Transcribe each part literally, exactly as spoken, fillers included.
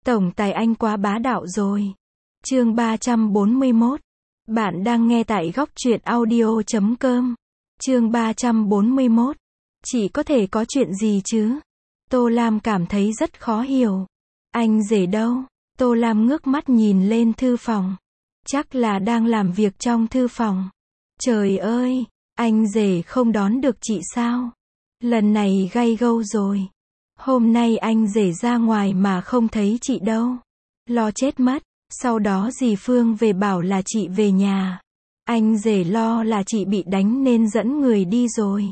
Tổng tài anh quá bá đạo rồi. Chương ba trăm bốn mươi mốt. Bạn đang nghe tại góc truyện audio chấm com. Chương ba trăm bốn mươi mốt. Chỉ có thể có chuyện gì chứ? Tô Lam cảm thấy rất khó hiểu. Anh rể đâu? Tô Lam ngước mắt nhìn lên thư phòng. Chắc là đang làm việc trong thư phòng. Trời ơi, anh rể không đón được chị sao? Lần này gay gâu rồi. Hôm nay anh rể ra ngoài mà không thấy chị đâu. Lo chết mất. Sau đó dì Phương về bảo là chị về nhà. Anh rể lo là chị bị đánh nên dẫn người đi rồi.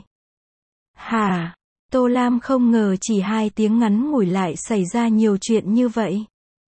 Hả? Tô Lam không ngờ chỉ hai tiếng ngắn ngủi lại xảy ra nhiều chuyện như vậy.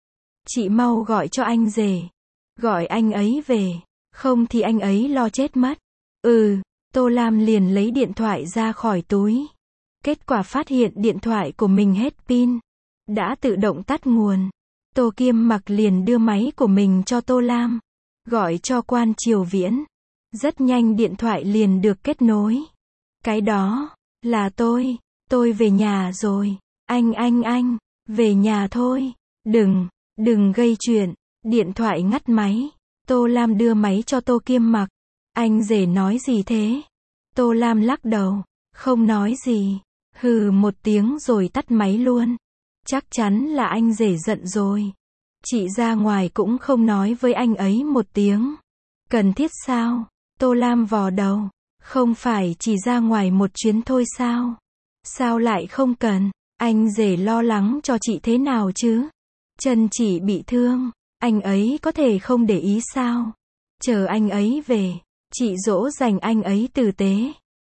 Chị mau gọi cho anh rể. Gọi anh ấy về. Không thì anh ấy lo chết mất. Ừ, Tô Lam liền lấy điện thoại ra khỏi túi. Kết quả phát hiện điện thoại của mình hết pin. Đã tự động tắt nguồn. Tô Kiêm Mặc liền đưa máy của mình cho Tô Lam. Gọi cho Quan Triều Viễn. Rất nhanh điện thoại liền được kết nối. Cái đó, là tôi. Tôi về nhà rồi. Anh anh anh, về nhà thôi. Đừng, đừng gây chuyện. Điện thoại ngắt máy. Tô Lam đưa máy cho Tô Kiêm Mặc. Anh rể nói gì thế? Tô Lam lắc đầu. Không nói gì. Hừ một tiếng rồi tắt máy luôn. Chắc chắn là anh rể giận rồi. Chị ra ngoài cũng không nói với anh ấy một tiếng. Cần thiết sao? Tô Lam vò đầu. Không phải chỉ ra ngoài một chuyến thôi sao? Sao lại không cần? Anh rể lo lắng cho chị thế nào chứ? Chân chị bị thương. Anh ấy có thể không để ý sao? Chờ anh ấy về. Chị dỗ dành anh ấy tử tế.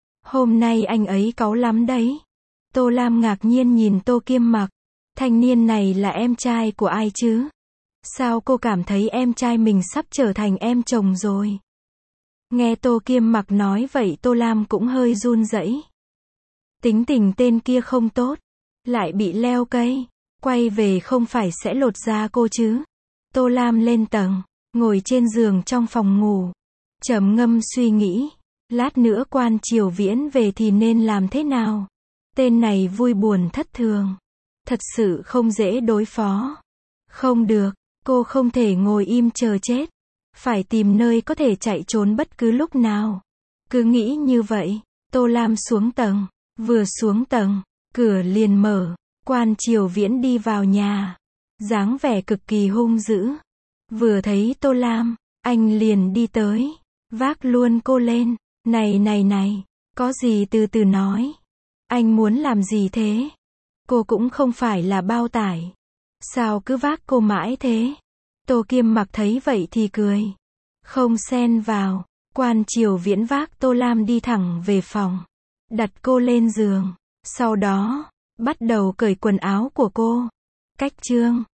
Hôm nay anh ấy cáu lắm đấy. Tô Lam ngạc nhiên nhìn Tô Kiêm Mặc. Thanh niên này là em trai của ai chứ? Sao cô cảm thấy em trai mình sắp trở thành em chồng rồi? Nghe Tô Kiêm Mặc nói vậy Tô Lam cũng hơi run rẩy. Tính tình tên kia không tốt. Lại bị leo cây. Quay về không phải sẽ lột da cô chứ? Tô Lam lên tầng. Ngồi trên giường trong phòng ngủ. Trầm ngâm suy nghĩ. Lát nữa Quan Triều Viễn về thì nên làm thế nào? Tên này vui buồn thất thường. Thật sự không dễ đối phó. Không được, cô không thể ngồi im chờ chết. Phải tìm nơi có thể chạy trốn bất cứ lúc nào. Cứ nghĩ như vậy, Tô Lam xuống tầng. Vừa xuống tầng, cửa liền mở. Quan Triều Viễn đi vào nhà. Dáng vẻ cực kỳ hung dữ. Vừa thấy Tô Lam, anh liền đi tới. Vác luôn cô lên. Này này này, có gì từ từ nói. Anh muốn làm gì thế? Cô cũng không phải là bao tải. Sao cứ vác cô mãi thế? Tô Kiêm Mặc thấy vậy thì cười. Không xen vào. Quan Triều Viễn vác Tô Lam đi thẳng về phòng. Đặt cô lên giường. Sau đó, bắt đầu cởi quần áo của cô. Cách chương.